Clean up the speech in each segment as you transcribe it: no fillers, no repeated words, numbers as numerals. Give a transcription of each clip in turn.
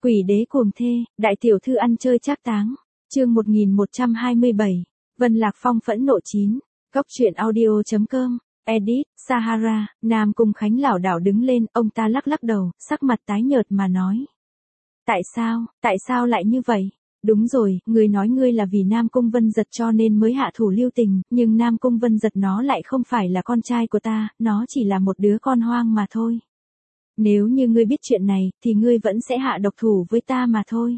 Quỷ đế cuồng thê, đại tiểu thư ăn chơi trác táng. Chương 1127. Vân Lạc Phong phẫn nộ 9. Góc truyện audio.com. Edit, Sahara. Nam Cung Khánh lảo đảo đứng lên, ông ta lắc lắc đầu, sắc mặt tái nhợt mà nói. Tại sao lại như vậy? Đúng rồi, ngươi nói ngươi là vì Nam Cung Vân Giật cho nên mới hạ thủ lưu tình, nhưng Nam Cung Vân Giật nó lại không phải là con trai của ta, nó chỉ là một đứa con hoang mà thôi. Nếu như ngươi biết chuyện này, thì ngươi vẫn sẽ hạ độc thủ với ta mà thôi.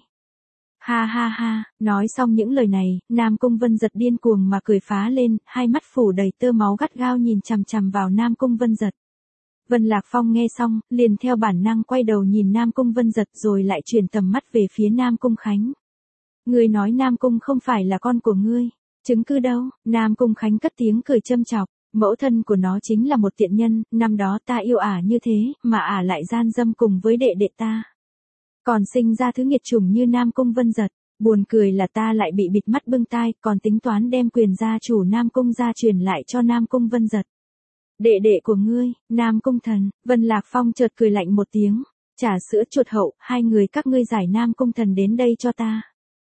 Ha ha ha, nói xong những lời này, Nam Cung Vân Giật điên cuồng mà cười phá lên, hai mắt phủ đầy tơ máu gắt gao nhìn chằm chằm vào Nam Cung Vân Giật. Vân Lạc Phong nghe xong, liền theo bản năng quay đầu nhìn Nam Cung Vân Giật rồi lại chuyển tầm mắt về phía Nam Cung Khánh. Ngươi nói Nam Cung không phải là con của ngươi, chứng cứ đâu? Nam Cung Khánh cất tiếng cười châm chọc. Mẫu thân của nó chính là một tiện nhân, năm đó ta yêu ả như thế, mà ả lại gian dâm cùng với đệ đệ ta. Còn sinh ra thứ nghiệt chủng như Nam Cung Vân Giật, buồn cười là ta lại bị bịt mắt bưng tai, còn tính toán đem quyền gia chủ Nam Cung gia truyền lại cho Nam Cung Vân Giật. Đệ đệ của ngươi, Nam Cung Thần. Vân Lạc Phong chợt cười lạnh một tiếng, trà sữa chuột hậu, hai người các ngươi giải Nam Cung Thần đến đây cho ta.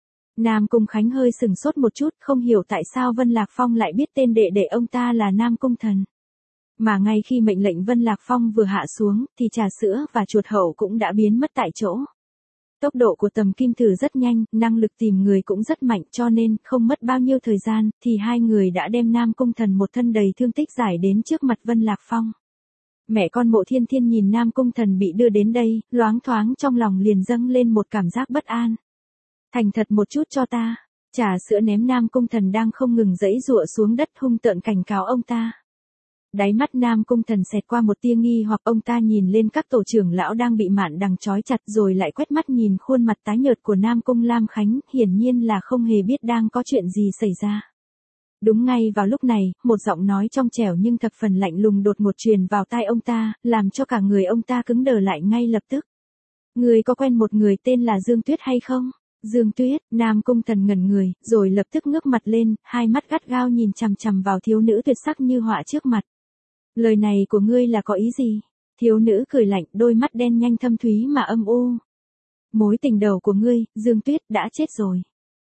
Nam Cung Khánh hơi sừng sốt một chút, không hiểu tại sao Vân Lạc Phong lại biết tên đệ đệ ông ta là Nam Cung Thần. Mà ngay khi mệnh lệnh Vân Lạc Phong vừa hạ xuống, thì trà sữa và chuột hậu cũng đã biến mất tại chỗ. Tốc độ của Tầm Kim Thử rất nhanh, năng lực tìm người cũng rất mạnh, cho nên không mất bao nhiêu thời gian, thì hai người đã đem Nam Cung Thần một thân đầy thương tích giải đến trước mặt Vân Lạc Phong. Mẹ con Mộ Thiên Thiên nhìn Nam Cung Thần bị đưa đến đây, loáng thoáng trong lòng liền dâng lên một cảm giác bất an. Thành thật một chút cho ta. Trà sữa ném Nam Cung Thần đang không ngừng giãy giụa xuống đất, hung tợn cảnh cáo ông ta. Đáy mắt Nam Cung Thần xẹt qua một tia nghi hoặc, ông ta nhìn lên các tổ trưởng lão đang bị mạn đằng trói chặt rồi lại quét mắt nhìn khuôn mặt tái nhợt của Nam Cung Lam Khánh, hiển nhiên là không hề biết đang có chuyện gì xảy ra. Đúng ngay vào lúc này, một giọng nói trong trẻo nhưng thập phần lạnh lùng đột ngột truyền vào tai ông ta, làm cho cả người ông ta cứng đờ lại ngay lập tức. Người có quen một người tên là Dương Tuyết hay không? Dương Tuyết. Nam Cung Thần ngẩn người, rồi lập tức ngước mặt lên, hai mắt gắt gao nhìn chằm chằm vào thiếu nữ tuyệt sắc như họa trước mặt. Lời này của ngươi là có ý gì? Thiếu nữ cười lạnh, đôi mắt đen nhanh thâm thúy mà âm u. Mối tình đầu của ngươi, Dương Tuyết, đã chết rồi.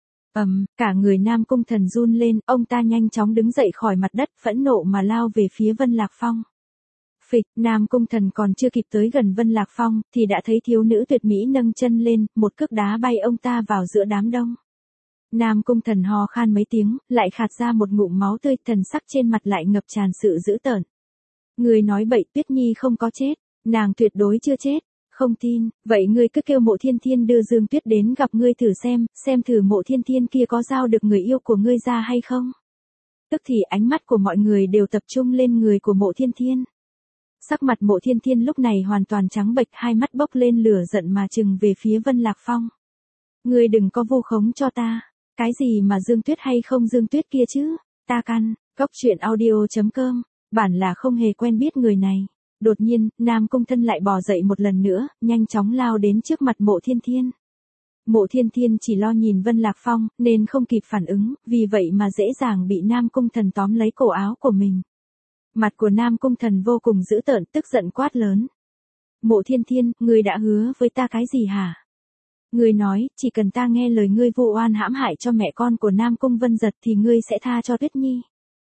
Cả người Nam Cung Thần run lên, ông ta nhanh chóng đứng dậy khỏi mặt đất, phẫn nộ mà lao về phía Vân Lạc Phong. Phịch, Nam Cung Thần còn chưa kịp tới gần Vân Lạc Phong, thì đã thấy thiếu nữ tuyệt mỹ nâng chân lên, một cước đá bay ông ta vào giữa đám đông. Nam Cung Thần ho khan mấy tiếng, lại khạc ra một ngụm máu tươi, thần sắc trên mặt lại ngập tràn sự dữ tợn. Ngươi nói bậy, Tuyết Nhi không có chết, nàng tuyệt đối chưa chết. Không tin, vậy ngươi cứ kêu Mộ Thiên Thiên đưa Dương Tuyết đến gặp ngươi thử xem thử Mộ Thiên Thiên kia có giao được người yêu của ngươi ra hay không. Tức thì ánh mắt của mọi người đều tập trung lên người của Mộ Thiên Thiên. Sắc mặt Mộ Thiên Thiên lúc này hoàn toàn trắng bệch, hai mắt bốc lên lửa giận mà trừng về phía Vân Lạc Phong. Ngươi đừng có vu khống cho ta, cái gì mà Dương Tuyết hay không Dương Tuyết kia chứ, ta căn. Góc truyện audio.com. Bản là không hề quen biết người này. Đột nhiên, Nam Cung Thân lại bò dậy một lần nữa, nhanh chóng lao đến trước mặt Mộ Thiên Thiên. Mộ Thiên Thiên chỉ lo nhìn Vân Lạc Phong, nên không kịp phản ứng, vì vậy mà dễ dàng bị Nam Cung Thần tóm lấy cổ áo của mình. Mặt của Nam Cung Thần vô cùng dữ tợn, tức giận quát lớn. Mộ Thiên Thiên, ngươi đã hứa với ta cái gì hả? Ngươi nói, chỉ cần ta nghe lời ngươi vu oan hãm hại cho mẹ con của Nam Cung Vân Giật thì ngươi sẽ tha cho Tuyết Nhi.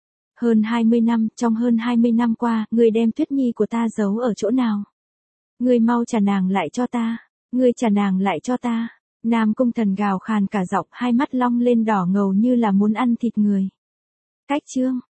Trong hơn 20 năm qua, ngươi đem Tuyết Nhi của ta giấu ở chỗ nào? Ngươi mau trả nàng lại cho ta. Ngươi trả nàng lại cho ta. Nam Cung Thần gào khàn cả giọng, hai mắt long lên đỏ ngầu như là muốn ăn thịt người. Cách chương.